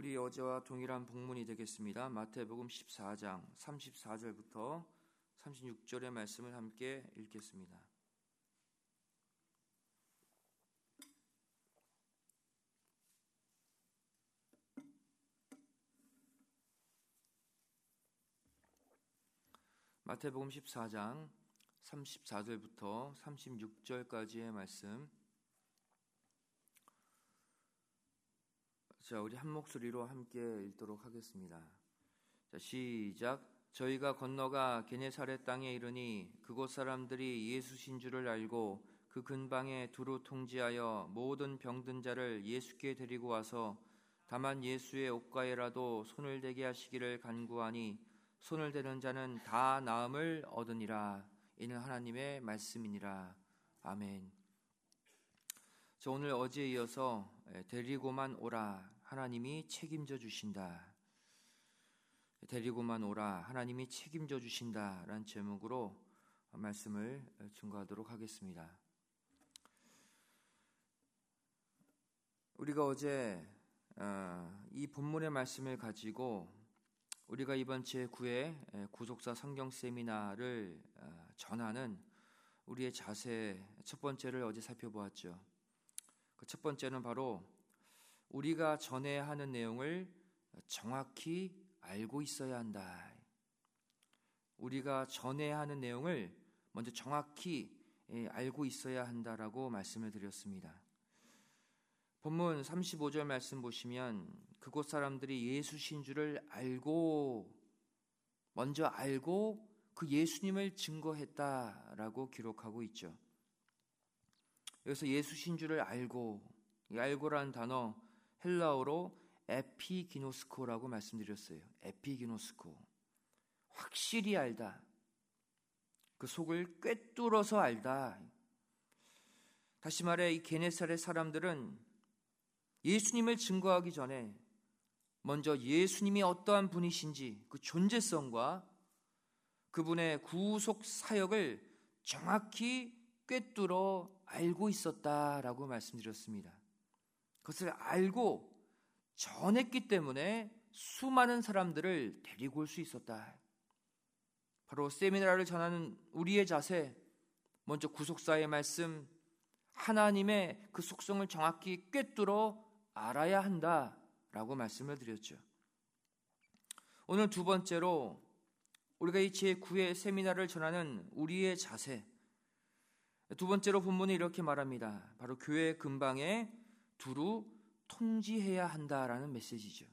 우리 어제와 동일한 본문이 되겠습니다. 마태복음 14장 34절부터 36절의 말씀을 함께 읽겠습니다. 마태복음 14장 34절부터 36절까지의 말씀. 자, 우리 한 목소리로 함께 읽도록 하겠습니다. 자, 시작. 저희가 건너가 게네사렛 땅에 이르니 그곳 사람들이 예수신 줄을 알고 그 근방에 두루 통지하여 모든 병든 자를 예수께 데리고 와서 다만 예수의 옷가에라도 손을 대게 하시기를 간구하니 손을 대는 자는 다 나음을 얻으니라. 이는 하나님의 말씀이니라. 아멘. 저 오늘 어제에 이어서 데리고만 오라, 하나님이 책임져 주신다. 데리고만 오라, 하나님이 책임져 주신다 라는 제목으로 말씀을 증거하도록 하겠습니다. 우리가 어제 이 본문의 말씀을 가지고 우리가 이번 제9회 구속사 성경 세미나를 전하는 우리의 자세 첫 번째를 어제 살펴보았죠. 그 첫 번째는 바로 우리가 전해야 하는 내용을 정확히 알고 있어야 한다. 우리가 전해야 하는 내용을 먼저 정확히 알고 있어야 한다라고 말씀을 드렸습니다. 본문 35절 말씀 보시면 그곳 사람들이 예수신 줄을 먼저 알고 그 예수님을 증거했다라고 기록하고 있죠. 여기서 예수신 줄을 알고, 이 알고라는 단어 헬라어로 에피기노스코라고 말씀드렸어요. 에피기노스코, 확실히 알다, 그 속을 꿰뚫어서 알다. 다시 말해 이 게네사렛 사람들은 예수님을 증거하기 전에 먼저 예수님이 어떠한 분이신지 그 존재성과 그분의 구속 사역을 정확히 꿰뚫어 알고 있었다라고 말씀드렸습니다. 그것을 알고 전했기 때문에 수많은 사람들을 데리고 올 수 있었다. 바로 세미나를 전하는 우리의 자세, 먼저 구속사의 말씀, 하나님의 그 속성을 정확히 꿰뚫어 알아야 한다라고 말씀을 드렸죠. 오늘 두 번째로 우리가 이 제9회 세미나를 전하는 우리의 자세, 두 번째로 본문이 이렇게 말합니다. 바로 교회 근방에 두루 통지해야 한다라는 메시지죠.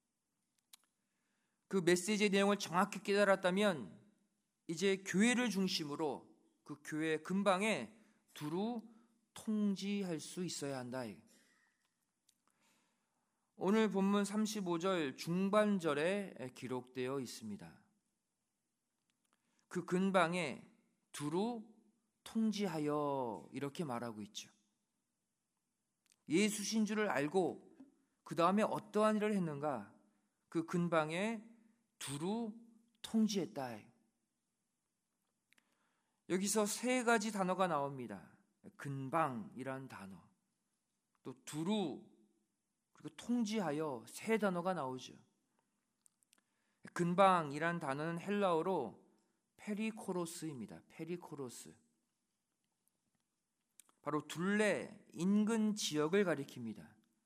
그 메시지의 내용을 정확히 깨달았다면 이제 교회를 중심으로 그 교회 근방에 두루 통지할 수 있어야 한다. 오늘 본문 35절 중반절에 기록되어 있습니다. 그 근방에 두루 통지하여 이렇게 말하고 있죠. 예수신 줄을 알고 그 다음에 어떠한 일을 했는가? 그 근방에 두루 통지했다. 여기서 세 가지 단어가 나옵니다. 근방이란 단어, 또 두루, 그리고 통지하여, 세 단어가 나오죠. 근방이란 단어는 헬라어로 페리코로스입니다. 페리코로스. 바로 둘레, 인근 지역을 가리킵니다.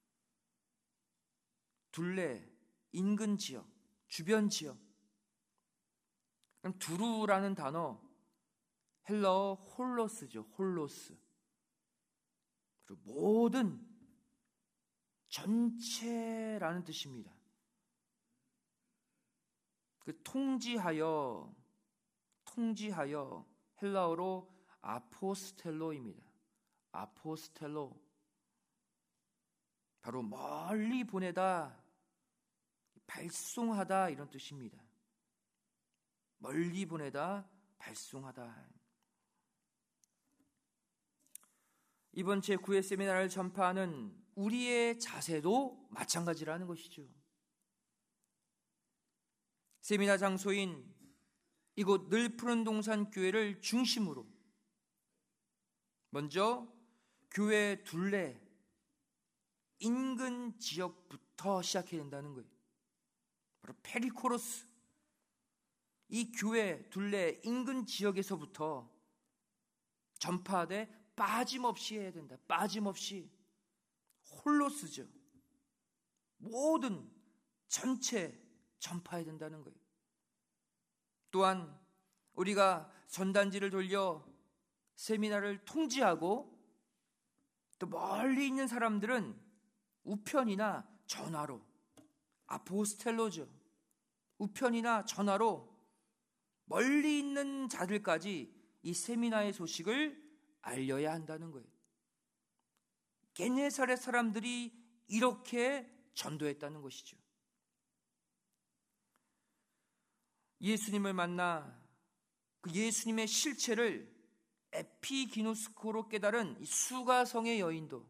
둘레, 인근 지역, 주변 지역. 그럼 두루라는 단어 헬라어 홀로스죠. 홀로스. 그리고 모든, 전체라는 뜻입니다. 그 통지하여 헬라어로 아포스텔로입니다. 아포스텔로, 바로 멀리 보내다, 발송하다 이런 뜻입니다. 멀리 보내다, 발송하다. 이번 제9회 세미나를 전파하는 우리의 자세도 마찬가지라는 것이죠. 세미나 장소인 이곳 늘푸른동산 교회를 중심으로 먼저 교회 둘레, 인근 지역부터 시작해야 된다는 거예요. 바로 페리코로스, 이 교회 둘레 인근 지역에서부터 전파하되 빠짐없이 해야 된다. 빠짐없이 홀로스죠. 모든 전체 전파해야 된다는 거예요. 또한 우리가 전단지를 돌려 세미나를 통지하고 또 멀리 있는 사람들은 우편이나 전화로, 아포스텔로죠. 우편이나 전화로 멀리 있는 자들까지 이 세미나의 소식을 알려야 한다는 거예요. 게네사렛 사람들이 이렇게 전도했다는 것이죠. 예수님을 만나 그 예수님의 실체를 에피기노스코로 깨달은 이 수가성의 여인도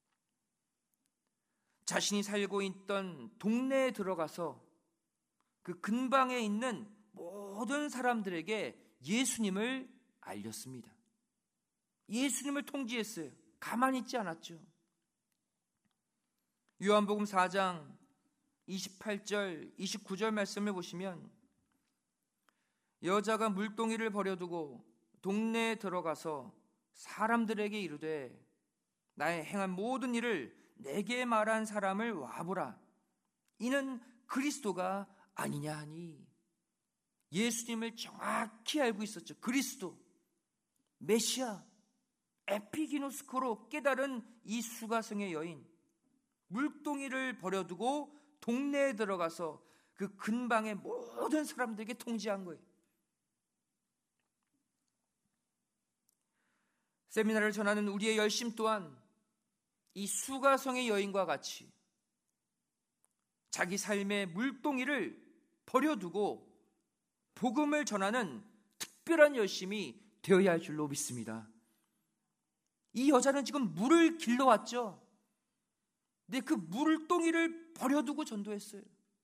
자신이 살고 있던 동네에 들어가서 그 근방에 있는 모든 사람들에게 예수님을 알렸습니다. 예수님을 통지했어요. 가만히 있지 않았죠. 요한복음 4장 28절 29절 말씀을 보시면 여자가 물동이를 버려두고 동네에 들어가서 사람들에게 이르되 나의 행한 모든 일을 내게 말한 사람을 와보라. 이는 그리스도가 아니냐 하니 예수님을 정확히 알고 있었죠. 그리스도, 메시아, 에피기노스코로 깨달은 이 수가성의 여인, 물동이를 버려두고 동네에 들어가서 그 근방의 모든 사람들에게 통지한 거예요. 세미나를 전하는 우리의 열심 또한 이 수가성의 여인과 같이 자기 삶의 물동이를 버려두고 복음을 전하는 특별한 열심이 되어야 할 줄로 믿습니다. 이 여자는 지금 물을 길러왔죠. 근데 그 물동이를 버려두고 전도했어요.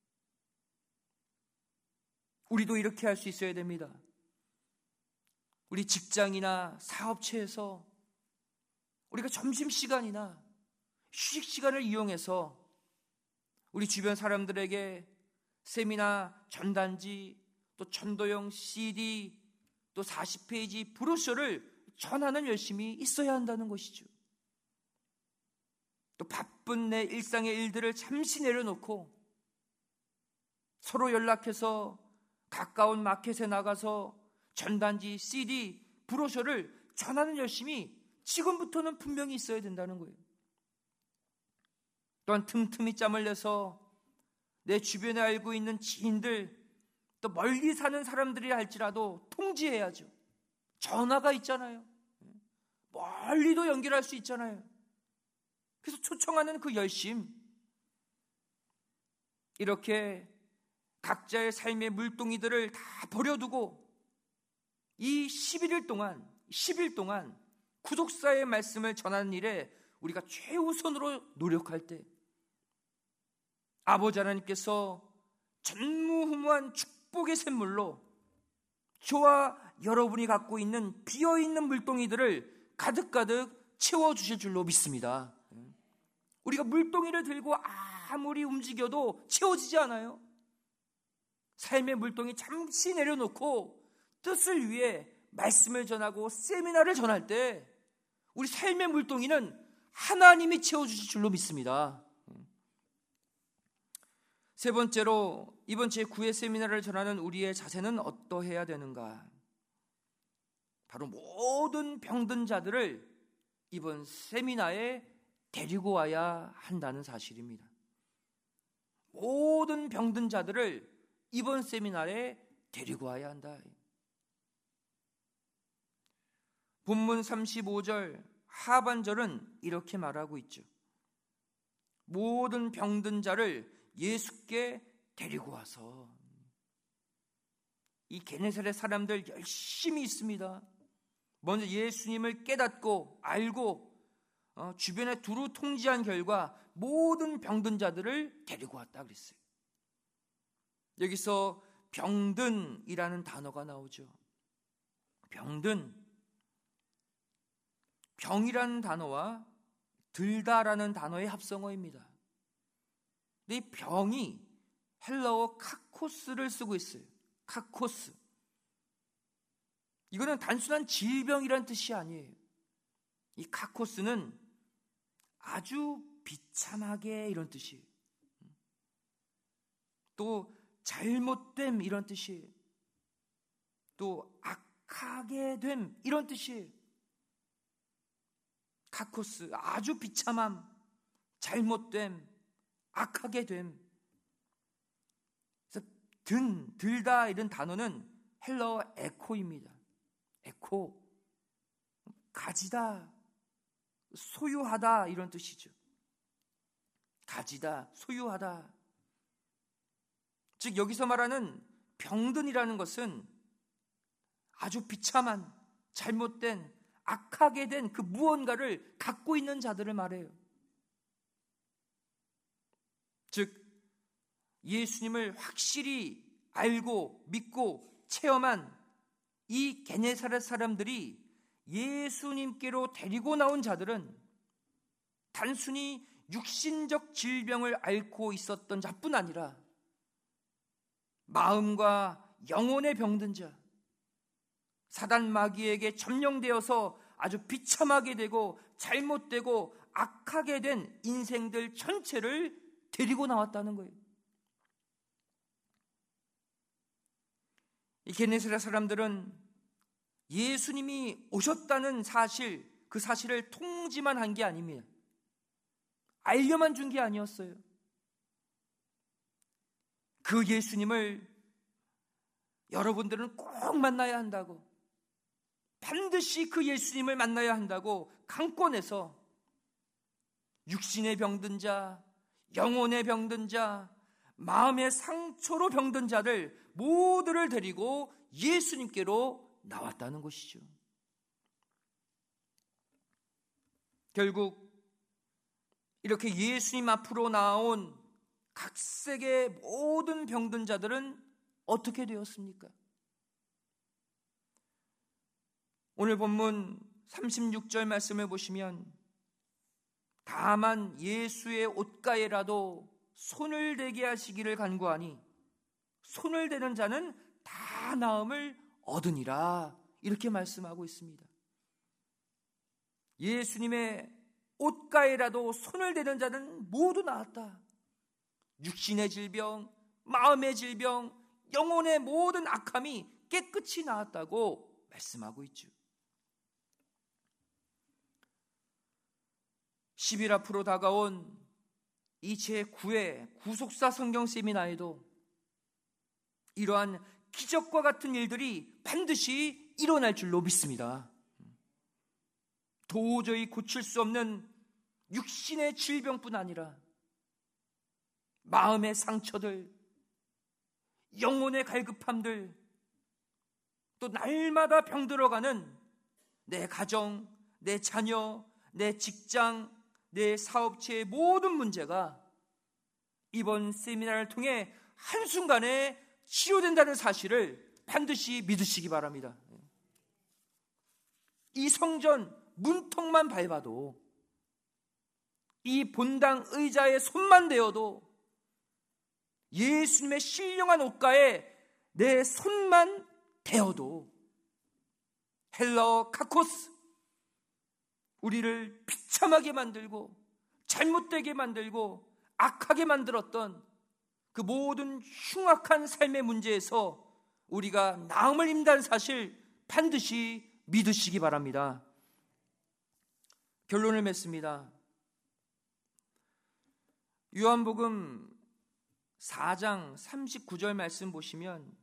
우리도 이렇게 할 수 있어야 됩니다. 우리 직장이나 사업체에서 우리가 점심시간이나 휴식시간을 이용해서 우리 주변 사람들에게 세미나, 전단지, 또 전도용 CD, 또 40페이지 브로셔를 전하는 열심이 있어야 한다는 것이죠. 또 바쁜 내 일상의 일들을 잠시 내려놓고 서로 연락해서 가까운 마켓에 나가서 전단지, CD, 브로셔를 전하는 열심이 지금부터는 분명히 있어야 된다는 거예요. 또한 틈틈이 짬을 내서 내 주변에 알고 있는 지인들, 또 멀리 사는 사람들이 할지라도 통지해야죠. 전화가 있잖아요. 멀리도 연결할 수 있잖아요. 그래서 초청하는 그 열심, 이렇게 각자의 삶의 물동이들을 다 버려두고 이 10일 동안 구속사의 말씀을 전하는 일에 우리가 최우선으로 노력할 때 아버지 하나님께서 전무후무한 축복의 샘물로 저와 여러분이 갖고 있는 비어있는 물동이들을 가득가득 채워주실 줄로 믿습니다. 우리가 물동이를 들고 아무리 움직여도 채워지지 않아요. 삶의 물동이 잠시 내려놓고 뜻을 위해 말씀을 전하고 세미나를 전할 때 우리 삶의 물동이는 하나님이 채워주실 줄로 믿습니다. 세 번째로 이번 제9회 세미나를 전하는 우리의 자세는 어떠해야 되는가? 바로 모든 병든 자들을 이번 세미나에 데리고 와야 한다는 사실입니다. 모든 병든 자들을 이번 세미나에 데리고 와야 한다. 본문 35절 하반절은 이렇게 말하고 있죠. 모든 병든 자를 예수께 데리고 와서. 이 게네사렛 사람들 열심히 있습니다. 먼저 예수님을 깨닫고 알고 주변에 두루 통지한 결과 모든 병든 자들을 데리고 왔다 그랬어요. 여기서 병든이라는 단어가 나오죠. 병든, 병이라는 단어와 들다라는 단어의 합성어입니다. 근데 이 병이 헬라어 카코스를 쓰고 있어요. 카코스. 이거는 단순한 질병이란 뜻이 아니에요. 이 카코스는 아주 비참하게 이런 뜻이에요. 또 잘못됨 이런 뜻이에요. 또 악하게 됨 이런 뜻이에요. 카코스, 아주 비참함, 잘못됨, 악하게 됨. 그래서 들다 이런 단어는 헬라어 에코입니다. 에코, 가지다, 소유하다 이런 뜻이죠. 가지다, 소유하다. 즉 여기서 말하는 병든이라는 것은 아주 비참한, 잘못된, 악하게 된 그 무언가를 갖고 있는 자들을 말해요. 즉 예수님을 확실히 알고 믿고 체험한 이 게네사렛 사람들이 예수님께로 데리고 나온 자들은 단순히 육신적 질병을 앓고 있었던 자뿐 아니라 마음과 영혼의 병든 자, 사단 마귀에게 점령되어서 아주 비참하게 되고 잘못되고 악하게 된 인생들 전체를 데리고 나왔다는 거예요. 이 게네사렛 사람들은 예수님이 오셨다는 사실, 그 사실을 통지만 한 게 아닙니다. 알려만 준 게 아니었어요. 그 예수님을 여러분들은 꼭 만나야 한다고, 반드시 그 예수님을 만나야 한다고 강권해서 육신의 병든 자, 영혼의 병든 자, 마음의 상처로 병든 자들 모두를 데리고 예수님께로 나왔다는 것이죠. 결국 이렇게 예수님 앞으로 나온 각색의 모든 병든 자들은 어떻게 되었습니까? 오늘 본문 36절 말씀을 보시면 다만 예수의 옷가에라도 손을 대게 하시기를 간구하니 손을 대는 자는 다 나음을 얻으니라, 이렇게 말씀하고 있습니다. 예수님의 옷가에라도 손을 대는 자는 모두 나았다. 육신의 질병, 마음의 질병, 영혼의 모든 악함이 깨끗이 나았다고 말씀하고 있죠. 10일 앞으로 다가온 이 제9회 구속사 성경 세미나에도 이러한 기적과 같은 일들이 반드시 일어날 줄로 믿습니다. 도저히 고칠 수 없는 육신의 질병뿐 아니라 마음의 상처들, 영혼의 갈급함들, 또 날마다 병들어가는 내 가정, 내 자녀, 내 직장, 내 사업체의 모든 문제가 이번 세미나를 통해 한순간에 치료된다는 사실을 반드시 믿으시기 바랍니다. 이 성전 문턱만 밟아도, 이 본당 의자의 손만 대어도, 예수님의 신령한 옷가에 내 손만 대어도 헬라어 카코스, 우리를 비참하게 만들고 잘못되게 만들고 악하게 만들었던 그 모든 흉악한 삶의 문제에서 우리가 나음을 입는다는 사실 반드시 믿으시기 바랍니다. 결론을 맺습니다. 요한복음 4장 39절 말씀 보시면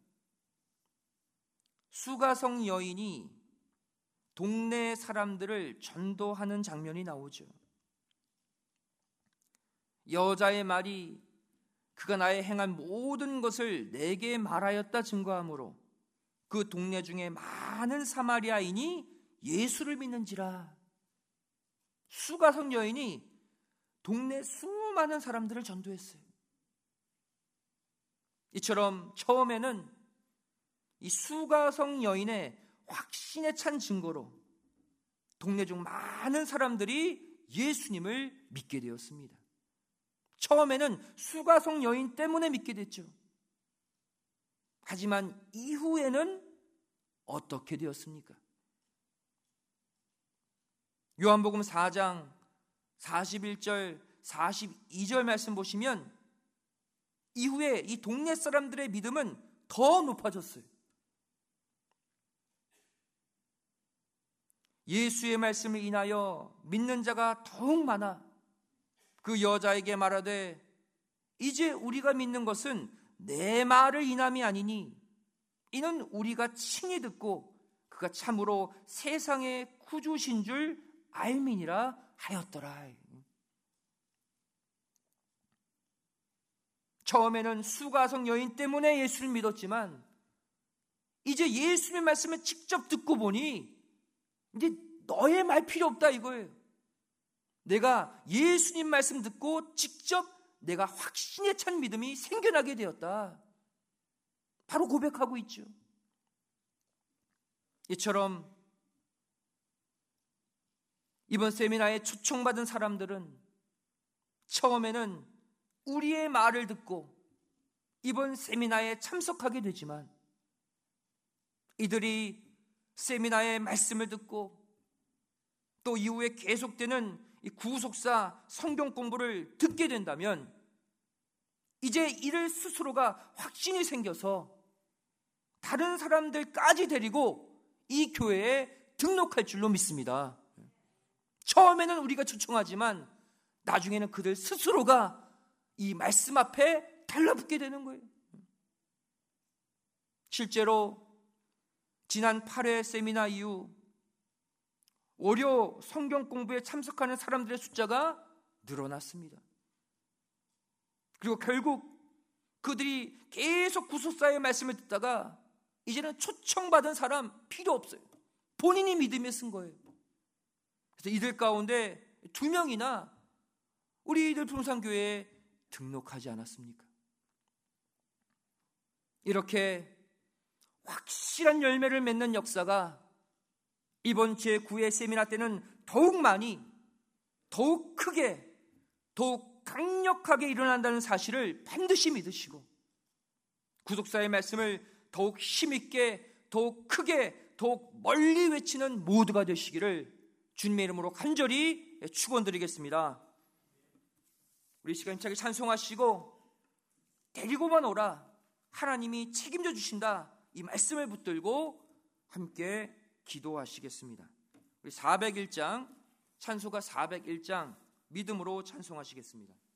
수가성 여인이 동네 사람들을 전도하는 장면이 나오죠. 여자의 말이 그가 나의 행한 모든 것을 내게 말하였다 증거하므로 그 동네 중에 많은 사마리아인이 예수를 믿는지라. 수가성 여인이 동네 수많은 사람들을 전도했어요. 이처럼 처음에는 이 수가성 여인의 확신에 찬 증거로 동네 중 많은 사람들이 예수님을 믿게 되었습니다. 처음에는 수가성 여인 때문에 믿게 됐죠. 하지만 이후에는 어떻게 되었습니까? 요한복음 4장 41절 42절 말씀 보시면 이후에 이 동네 사람들의 믿음은 더 높아졌어요. 예수의 말씀을 인하여 믿는 자가 더욱 많아 그 여자에게 말하되 이제 우리가 믿는 것은 내 말을 인함이 아니니 이는 우리가 친히 듣고 그가 참으로 세상의 구주신 줄 알미니라 하였더라. 처음에는 수가성 여인 때문에 예수를 믿었지만 이제 예수님의 말씀을 직접 듣고 보니 이제 너의 말 필요 없다 이거예요. 내가 예수님 말씀 듣고 직접 내가 확신에 찬 믿음이 생겨나게 되었다. 바로 고백하고 있죠. 이처럼 이번 세미나에 초청받은 사람들은 처음에는 우리의 말을 듣고 이번 세미나에 참석하게 되지만 이들이 세미나의 말씀을 듣고 또 이후에 계속되는 이 구속사 성경 공부를 듣게 된다면 이제 이들 스스로가 확신이 생겨서 다른 사람들까지 데리고 이 교회에 등록할 줄로 믿습니다. 처음에는 우리가 초청하지만 나중에는 그들 스스로가 이 말씀 앞에 달라붙게 되는 거예요. 실제로 지난 8회 세미나 이후 월요 성경 공부에 참석하는 사람들의 숫자가 늘어났습니다. 그리고 결국 그들이 계속 구속사의 말씀을 듣다가 이제는 초청받은 사람 필요 없어요. 본인이 믿음에 쓴 거예요. 그래서 이들 가운데 2명이나 우리 이들 풍산교회에 등록하지 않았습니까? 이렇게 확실한 열매를 맺는 역사가 이번 제9회 세미나 때는 더욱 많이, 더욱 크게, 더욱 강력하게 일어난다는 사실을 반드시 믿으시고 구속사의 말씀을 더욱 힘있게, 더욱 크게, 더욱 멀리 외치는 모두가 되시기를 주님의 이름으로 간절히 축원드리겠습니다. 우리 시간 힘차게 찬송하시고 데리고만 오라, 하나님이 책임져 주신다, 이 말씀을 붙들고 함께 기도하시겠습니다. 우리 401장, 찬송가 401장 믿음으로 찬송하시겠습니다.